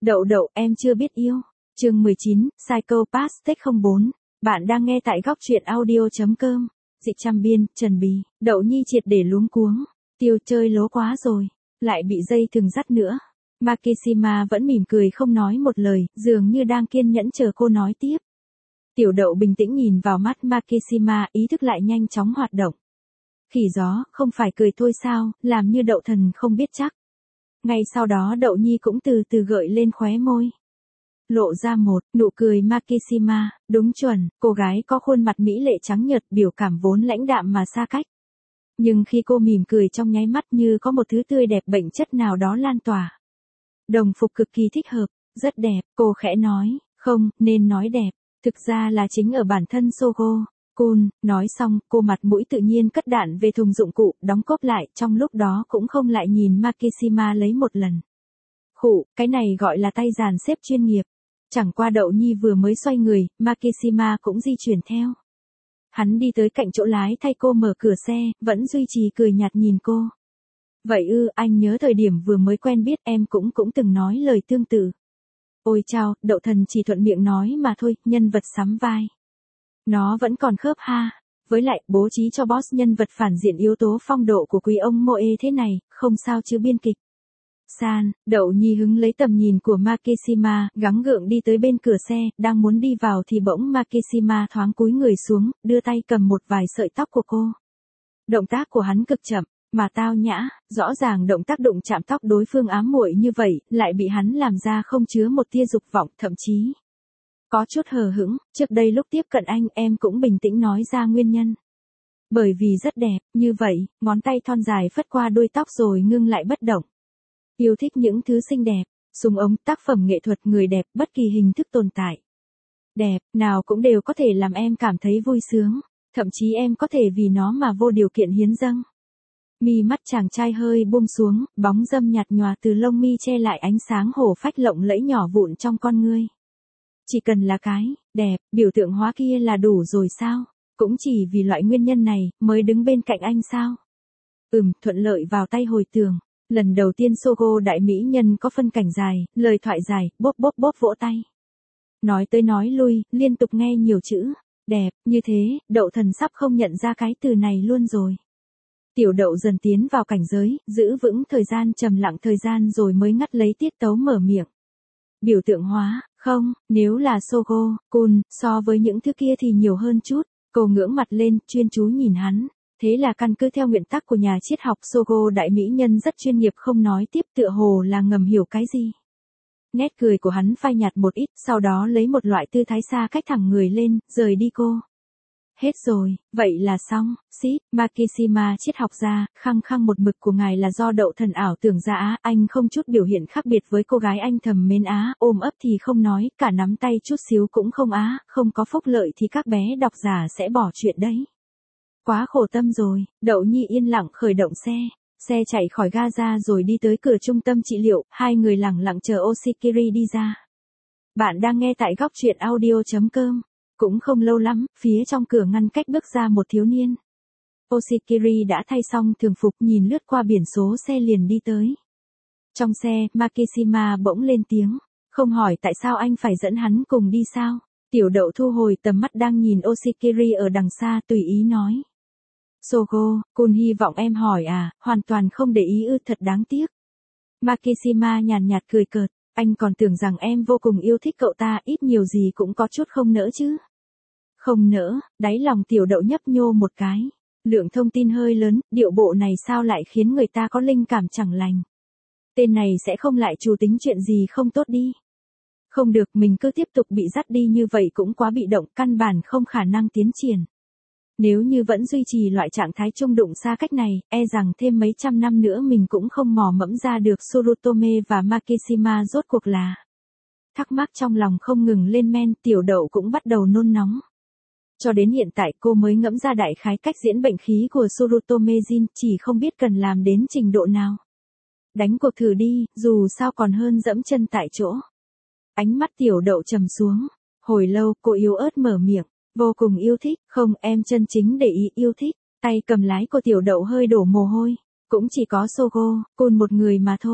Đậu đậu em chưa biết yêu. Chương 19, Psychopath Take 04. Bạn đang nghe tại góc truyện audio.com. Dịch trăm biên, Trần Bì, Đậu Nhi triệt để luống cuống. Tiêu chơi lố quá rồi. Lại bị dây thừng dắt nữa. Makishima vẫn mỉm cười không nói một lời, dường như đang kiên nhẫn chờ cô nói tiếp. Tiểu đậu bình tĩnh nhìn vào mắt Makishima, ý thức lại nhanh chóng hoạt động. Khỉ gió, không phải cười thôi sao, làm như đậu thần không biết chắc. Ngay sau đó Đậu Nhi cũng từ từ gợi lên khóe môi. Lộ ra một nụ cười Makishima, đúng chuẩn, cô gái có khuôn mặt mỹ lệ trắng nhợt, biểu cảm vốn lãnh đạm mà xa cách. Nhưng khi cô mỉm cười trong nháy mắt như có một thứ tươi đẹp bệnh chất nào đó lan tỏa. Đồng phục cực kỳ thích hợp, rất đẹp, cô khẽ nói, không, nên nói đẹp, thực ra là chính ở bản thân Sogo. Kun, nói xong, cô mặt mũi tự nhiên cất đạn về thùng dụng cụ, đóng cốp lại, trong lúc đó cũng không lại nhìn Makishima lấy một lần. Khụ, cái này gọi là tay dàn xếp chuyên nghiệp. Chẳng qua Đậu Nhi vừa mới xoay người, Makishima cũng di chuyển theo. Hắn đi tới cạnh chỗ lái thay cô mở cửa xe, vẫn duy trì cười nhạt nhìn cô. Vậy anh nhớ thời điểm vừa mới quen biết em cũng từng nói lời tương tự. Ôi chao, Đậu thần chỉ thuận miệng nói mà thôi, nhân vật sắm vai. Nó vẫn còn khớp ha. Với lại, bố trí cho boss nhân vật phản diện yếu tố phong độ của quý ông Moe thế này, không sao chứ biên kịch. San, Đậu Nhi hứng lấy tầm nhìn của Makishima, gắng gượng đi tới bên cửa xe, đang muốn đi vào thì bỗng Makishima thoáng cúi người xuống, đưa tay cầm một vài sợi tóc của cô. Động tác của hắn cực chậm, mà tao nhã, rõ ràng động tác đụng chạm tóc đối phương ám muội như vậy, lại bị hắn làm ra không chứa một tia dục vọng, thậm chí có chút hờ hững. Trước đây lúc tiếp cận anh em cũng bình tĩnh nói ra nguyên nhân. Bởi vì rất đẹp, như vậy, ngón tay thon dài phất qua đuôi tóc rồi ngưng lại bất động. Yêu thích những thứ xinh đẹp, súng ống, tác phẩm nghệ thuật, người đẹp, bất kỳ hình thức tồn tại. Đẹp, nào cũng đều có thể làm em cảm thấy vui sướng, thậm chí em có thể vì nó mà vô điều kiện hiến dâng. Mi mắt chàng trai hơi buông xuống, bóng râm nhạt nhòa từ lông mi che lại ánh sáng hổ phách lộng lẫy nhỏ vụn trong con ngươi. Chỉ cần là cái đẹp, biểu tượng hóa kia là đủ rồi sao? Cũng chỉ vì loại nguyên nhân này mới đứng bên cạnh anh sao? Thuận lợi vào tay hồi tưởng. Lần đầu tiên Sogo đại mỹ nhân có phân cảnh dài, lời thoại dài, bóp bóp bóp vỗ tay. Nói tới nói lui, liên tục nghe nhiều chữ. Đẹp, như thế, Đậu thần sắp không nhận ra cái từ này luôn rồi. Tiểu Đậu dần tiến vào cảnh giới, giữ vững thời gian, trầm lặng thời gian rồi mới ngắt lấy tiết tấu mở miệng. Biểu tượng hóa, không, nếu là Sogo, Kun, so với những thứ kia thì nhiều hơn chút. Cô ngưỡng mặt lên, chuyên chú nhìn hắn. Thế là căn cứ theo nguyên tắc của nhà triết học, Sogo đại mỹ nhân rất chuyên nghiệp, không nói tiếp, tựa hồ là ngầm hiểu cái gì. Nét cười của hắn phai nhạt một ít, sau đó lấy một loại tư thái xa cách thẳng người lên, rời đi cô. Hết rồi, vậy là xong, Makishima triết học gia, khăng một mực của ngài là do Đậu thần ảo tưởng ra á, anh không chút biểu hiện khác biệt với cô gái anh thầm mến á, ôm ấp thì không nói, cả nắm tay chút xíu cũng không á, không có phúc lợi thì các bé độc giả sẽ bỏ chuyện đấy. Quá khổ tâm rồi. Đậu Nhi yên lặng khởi động xe. Xe chạy khỏi ga ra rồi đi tới cửa trung tâm trị liệu, hai người lẳng lặng chờ Oshikiri đi ra. Bạn đang nghe tại góc truyện audio.com. Cũng không lâu lắm, phía trong cửa ngăn cách bước ra một thiếu niên. Oshikiri đã thay xong thường phục, nhìn lướt qua biển số xe liền đi tới. Trong xe, Makishima bỗng lên tiếng. Không hỏi tại sao anh phải dẫn hắn cùng đi sao? Tiểu Đậu thu hồi tầm mắt đang nhìn Oshikiri ở đằng xa, tùy ý nói. Sogo, Kun hy vọng em hỏi à, hoàn toàn không để ý thật đáng tiếc. Makishima nhàn nhạt cười cợt, anh còn tưởng rằng em vô cùng yêu thích cậu ta, ít nhiều gì cũng có chút không nỡ chứ. Không nỡ, đáy lòng Tiểu Đậu nhấp nhô một cái. Lượng thông tin hơi lớn, điệu bộ này sao lại khiến người ta có linh cảm chẳng lành. Tên này sẽ không lại chủ tính chuyện gì không tốt đi. Không được, mình cứ tiếp tục bị dắt đi như vậy cũng quá bị động, căn bản không khả năng tiến triển. Nếu như vẫn duy trì loại trạng thái trung đụng xa cách này, e rằng thêm mấy trăm năm nữa mình cũng không mò mẫm ra được Surutome và Makishima rốt cuộc là. Thắc mắc trong lòng không ngừng lên men, Tiểu Đậu cũng bắt đầu nôn nóng. Cho đến hiện tại cô mới ngẫm ra đại khái cách diễn bệnh khí của Surutome Jin, chỉ không biết cần làm đến trình độ nào. Đánh cuộc thử đi, dù sao còn hơn dẫm chân tại chỗ. Ánh mắt Tiểu Đậu trầm xuống. Hồi lâu cô yếu ớt mở miệng. Vô cùng yêu thích, không, em chân chính để ý yêu thích. Tay cầm lái của Tiểu Đậu hơi đổ mồ hôi. Cũng chỉ có Sogo, Kun một người mà thôi.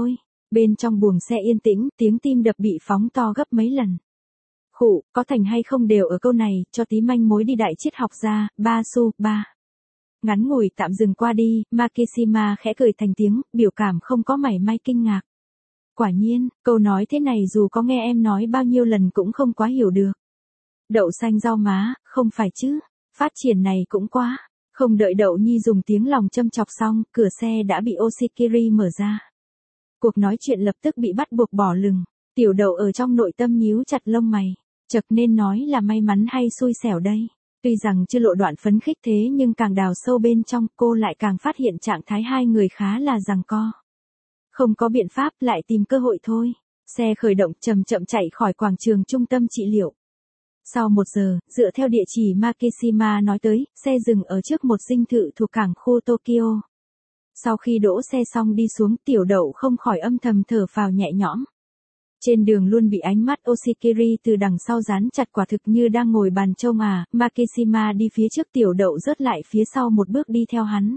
Bên trong buồng xe yên tĩnh, tiếng tim đập bị phóng to gấp mấy lần. Khụ, có thành hay không đều ở câu này, cho tí manh mối đi đại triết học ra, ba xu, ba. Ngắn ngủi tạm dừng qua đi, Makishima khẽ cười thành tiếng, biểu cảm không có mảy may kinh ngạc. Quả nhiên, câu nói thế này dù có nghe em nói bao nhiêu lần cũng không quá hiểu được. Đậu xanh rau má, không phải chứ, phát triển này cũng quá. Không đợi Đậu Nhi dùng tiếng lòng châm chọc xong, cửa xe đã bị Oshikiri mở ra. Cuộc nói chuyện lập tức bị bắt buộc bỏ lửng. Tiểu Đậu ở trong nội tâm nhíu chặt lông mày. Chật nên nói là may mắn hay xui xẻo đây. Tuy rằng chưa lộ đoạn phấn khích thế nhưng càng đào sâu bên trong cô lại càng phát hiện trạng thái hai người khá là giằng co. Không có biện pháp lại tìm cơ hội thôi. Xe khởi động chậm chậm chạy khỏi quảng trường trung tâm trị liệu. Sau 1 giờ, dựa theo địa chỉ Makishima nói tới, xe dừng ở trước một dinh thự thuộc cảng khu Tokyo. Sau khi đỗ xe xong đi xuống, Tiểu Đậu không khỏi âm thầm thở phào nhẹ nhõm. Trên đường luôn bị ánh mắt Oshikiri từ đằng sau dán chặt, quả thực như đang ngồi bàn trông à. Makishima đi phía trước, Tiểu Đậu rớt lại phía sau một bước đi theo hắn.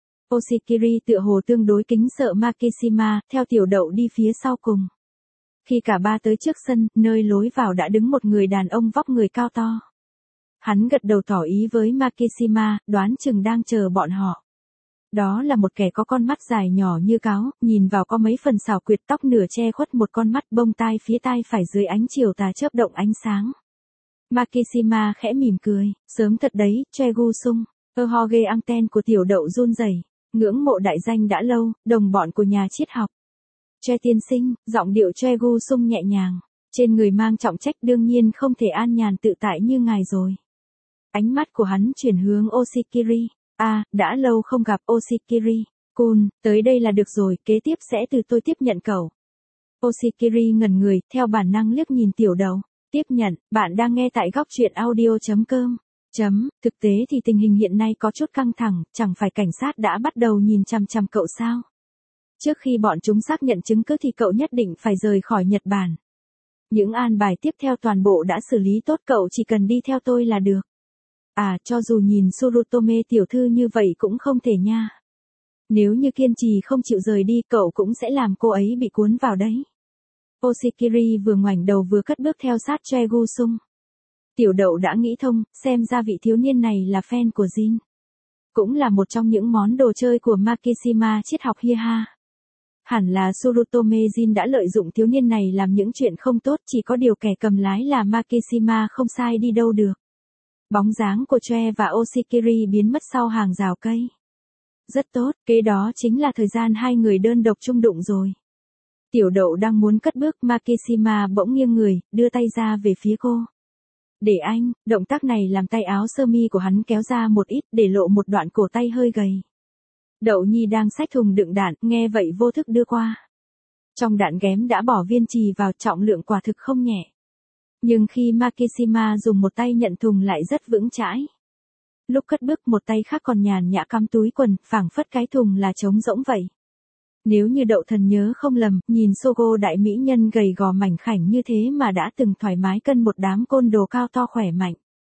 Oshikiri tựa hồ tương đối kính sợ Makishima, theo Tiểu Đậu đi phía sau cùng. Khi cả ba tới trước sân, nơi lối vào đã đứng một người đàn ông vóc người cao to. Hắn gật đầu tỏ ý với Makishima, đoán chừng đang chờ bọn họ. Đó là một kẻ có con mắt dài nhỏ như cáo, nhìn vào có mấy phần xảo quyệt, tóc nửa che khuất một con mắt, bông tai phía tai phải dưới ánh chiều tà chớp động ánh sáng. Makishima khẽ mỉm cười, sớm thật đấy, Choi Gu-sung. Hoge anten của Tiểu Đậu run rẩy, ngưỡng mộ đại danh đã lâu, đồng bọn của nhà triết học. Choi tiên sinh, giọng điệu Choi Gu-sung nhẹ nhàng, trên người mang trọng trách đương nhiên không thể an nhàn tự tại như ngài rồi. Ánh mắt của hắn chuyển hướng Oshikiri. Đã lâu không gặp Oshikiri. Kun, tới đây là được rồi, kế tiếp sẽ từ tôi tiếp nhận cậu. Oshikiri ngẩn người, theo bản năng liếc nhìn Tiểu Đậu. Tiếp nhận, bạn đang nghe tại góc truyện audio.com. Thực tế thì tình hình hiện nay có chút căng thẳng, chẳng phải cảnh sát đã bắt đầu nhìn chằm chằm cậu sao? Trước khi bọn chúng xác nhận chứng cứ thì cậu nhất định phải rời khỏi Nhật Bản. Những an bài tiếp theo toàn bộ đã xử lý tốt, cậu chỉ cần đi theo tôi là được. Cho dù nhìn Surutome tiểu thư như vậy cũng không thể nha. Nếu như kiên trì không chịu rời đi, cậu cũng sẽ làm cô ấy bị cuốn vào đấy. Oshikiri vừa ngoảnh đầu vừa cất bước theo sát Choi Gu-sung. Tiểu Đậu đã nghĩ thông, xem ra vị thiếu niên này là fan của Jin. Cũng là một trong những món đồ chơi của Makishima triết học hi ha. Hẳn là Surutome Jin đã lợi dụng thiếu niên này làm những chuyện không tốt, chỉ có điều kẻ cầm lái là Makishima không sai đi đâu được. Bóng dáng của Choi và Oshikiri biến mất sau hàng rào cây. Rất tốt, kế đó chính là thời gian hai người đơn độc chung đụng rồi. Tiểu Đậu đang muốn cất bước, Makishima bỗng nghiêng người, đưa tay ra về phía cô. Để anh, động tác này làm tay áo sơ mi của hắn kéo ra một ít, để lộ một đoạn cổ tay hơi gầy. Đậu Nhi đang xách thùng đựng đạn, nghe vậy vô thức đưa qua. Trong đạn ghém đã bỏ viên chì vào, trọng lượng quả thực không nhẹ. Nhưng khi Makishima dùng một tay nhận thùng lại rất vững chãi. Lúc cất bước một tay khác còn nhàn nhã cắm túi quần, phảng phất cái thùng là trống rỗng vậy. Nếu như Đậu Thần nhớ không lầm, nhìn Sogo đại mỹ nhân gầy gò mảnh khảnh như thế mà đã từng thoải mái cân một đám côn đồ cao to khỏe mạnh.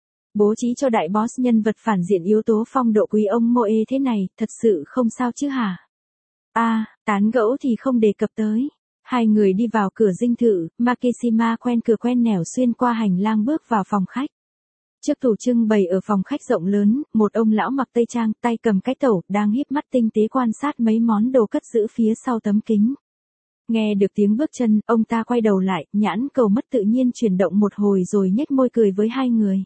Bố trí cho đại boss nhân vật phản diện yếu tố phong độ quý ông Moe thế này, thật sự không sao chứ hả? Tán gẫu thì không đề cập tới. Hai người đi vào cửa dinh thự, Makishima quen cửa quen nẻo xuyên qua hành lang bước vào phòng khách. Trước tủ trưng bày ở phòng khách rộng lớn, một ông lão mặc tây trang, tay cầm cái tẩu, đang híp mắt tinh tế quan sát mấy món đồ cất giữ phía sau tấm kính. Nghe được tiếng bước chân, ông ta quay đầu lại, nhãn cầu mắt tự nhiên chuyển động một hồi rồi nhếch môi cười với hai người.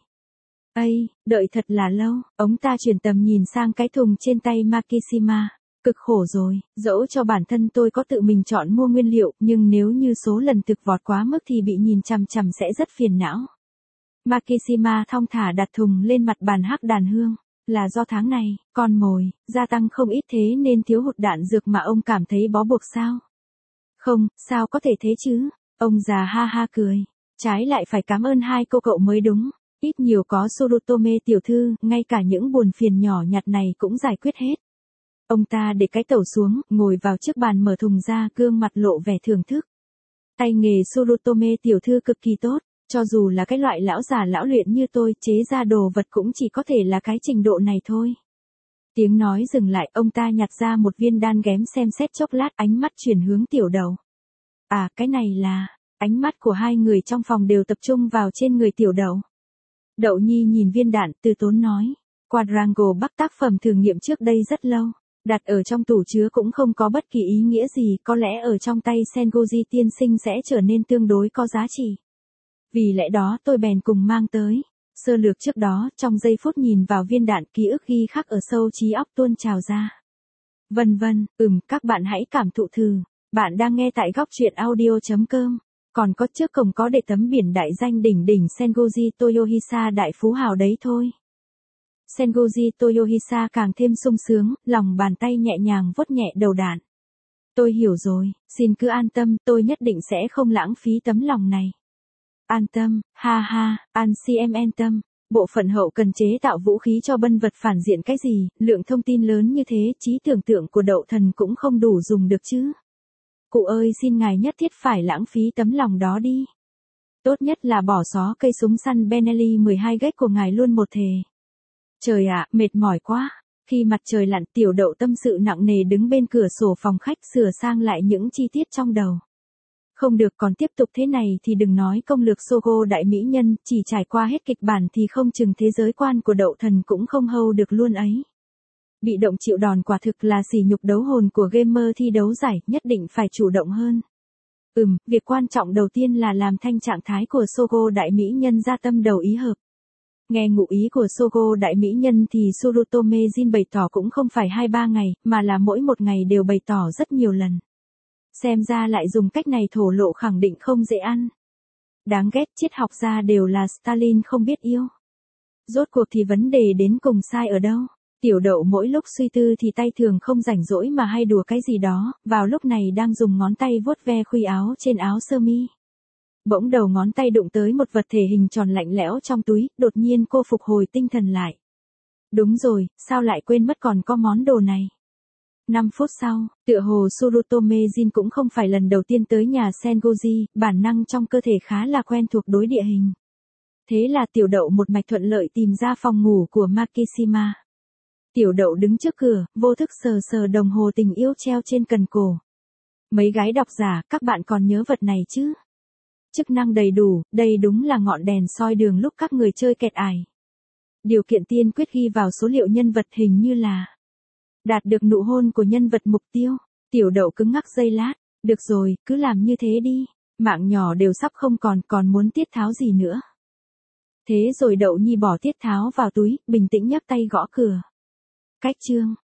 Đợi thật là lâu, ông ta chuyển tầm nhìn sang cái thùng trên tay Makishima. Cực khổ rồi, dẫu cho bản thân tôi có tự mình chọn mua nguyên liệu, nhưng nếu như số lần thực vọt quá mức thì bị nhìn chằm chằm sẽ rất phiền não. Makishima thong thả đặt thùng lên mặt bàn hắc đàn hương. Là do tháng này, con mồi, gia tăng không ít thế nên thiếu hụt đạn dược mà ông cảm thấy bó buộc sao? Không, sao có thể thế chứ? Ông già ha ha cười. Trái lại phải cảm ơn hai cô cậu mới đúng. Ít nhiều có Surutome tiểu thư, ngay cả những buồn phiền nhỏ nhặt này cũng giải quyết hết. Ông ta để cái tẩu xuống, ngồi vào trước bàn mở thùng ra, gương mặt lộ vẻ thưởng thức. Tay nghề Surutome tiểu thư cực kỳ tốt, cho dù là cái loại lão già lão luyện như tôi, chế ra đồ vật cũng chỉ có thể là cái trình độ này thôi. Tiếng nói dừng lại, ông ta nhặt ra một viên đan ghém xem xét chốc lát, ánh mắt chuyển hướng Tiểu Đậu. À, cái này là... Ánh mắt của hai người trong phòng đều tập trung vào trên người tiểu đậu. Đậu Nhi nhìn viên đạn, từ tốn nói. Quadrangle Bắc tác phẩm thử nghiệm trước đây rất lâu. Đặt ở trong tủ chứa cũng không có bất kỳ ý nghĩa gì, có lẽ ở trong tay Sengoji tiên sinh sẽ trở nên tương đối có giá trị. Vì lẽ đó tôi bèn cùng mang tới. Sơ lược trước đó, trong giây phút nhìn vào viên đạn, ký ức ghi khắc ở sâu trí óc tuôn trào ra. Vân vân, các bạn hãy cảm thụ thử. Bạn đang nghe tại góc truyện audio.com. Còn có trước cổng có để tấm biển đại danh đỉnh đỉnh Sengoji Toyohisa đại phú hào đấy thôi. Sengoji Toyohisa càng thêm sung sướng, lòng bàn tay nhẹ nhàng vuốt nhẹ đầu đạn. Tôi hiểu rồi, xin cứ an tâm, tôi nhất định sẽ không lãng phí tấm lòng này. An tâm, ha ha, CM an tâm. Bộ phận hậu cần chế tạo vũ khí cho bân vật phản diện cái gì, lượng thông tin lớn như thế, trí tưởng tượng của Đậu Thần cũng không đủ dùng được chứ. Cụ ơi, xin ngài nhất thiết phải lãng phí tấm lòng đó đi. Tốt nhất là bỏ xó cây súng săn Benelli 12 gách của ngài luôn một thể. Trời ạ, mệt mỏi quá. Khi mặt trời lặn, tiểu Đậu tâm sự nặng nề đứng bên cửa sổ phòng khách sửa sang lại những chi tiết trong đầu. Không được, còn tiếp tục thế này thì đừng nói công lược Sogo đại mỹ nhân, chỉ trải qua hết kịch bản thì không chừng thế giới quan của Đậu Thần cũng không hold được luôn ấy. Bị động chịu đòn quả thực là sỉ nhục đấu hồn của gamer thi đấu giải, nhất định phải chủ động hơn. Việc quan trọng đầu tiên là làm thanh trạng thái của Sogo đại mỹ nhân ra tâm đầu ý hợp. Nghe ngụ ý của Sogo đại mỹ nhân thì Surutome Jin bày tỏ cũng không phải 2-3 ngày, mà là mỗi một ngày đều bày tỏ rất nhiều lần. Xem ra lại dùng cách này thổ lộ khẳng định không dễ ăn. Đáng ghét, triết học gia đều là Stalin không biết yêu. Rốt cuộc thì vấn đề đến cùng sai ở đâu? Tiểu Đậu mỗi lúc suy tư thì tay thường không rảnh rỗi mà hay đùa cái gì đó, vào lúc này đang dùng ngón tay vuốt ve khuy áo trên áo sơ mi. Bỗng đầu ngón tay đụng tới một vật thể hình tròn lạnh lẽo trong túi, đột nhiên cô phục hồi tinh thần lại. Đúng rồi, sao lại quên mất còn có món đồ này? 5 phút sau, tựa hồ Surutome Jin cũng không phải lần đầu tiên tới nhà Sengoji, bản năng trong cơ thể khá là quen thuộc đối địa hình. Thế là tiểu Đậu một mạch thuận lợi tìm ra phòng ngủ của Makishima. Tiểu Đậu đứng trước cửa, vô thức sờ sờ đồng hồ tình yêu treo trên cần cổ. Mấy gái độc giả, các bạn còn nhớ vật này chứ? Chức năng đầy đủ, đây đúng là ngọn đèn soi đường lúc các người chơi kẹt ải. Điều kiện tiên quyết ghi vào số liệu nhân vật hình như là đạt được nụ hôn của nhân vật mục tiêu. Tiểu Đậu cứng ngắc giây lát. Được rồi, cứ làm như thế đi. Mạng nhỏ đều sắp không còn muốn tiết tháo gì nữa. Thế rồi Đậu Nhi bỏ tiết tháo vào túi, bình tĩnh nhấc tay gõ cửa. Cách chương.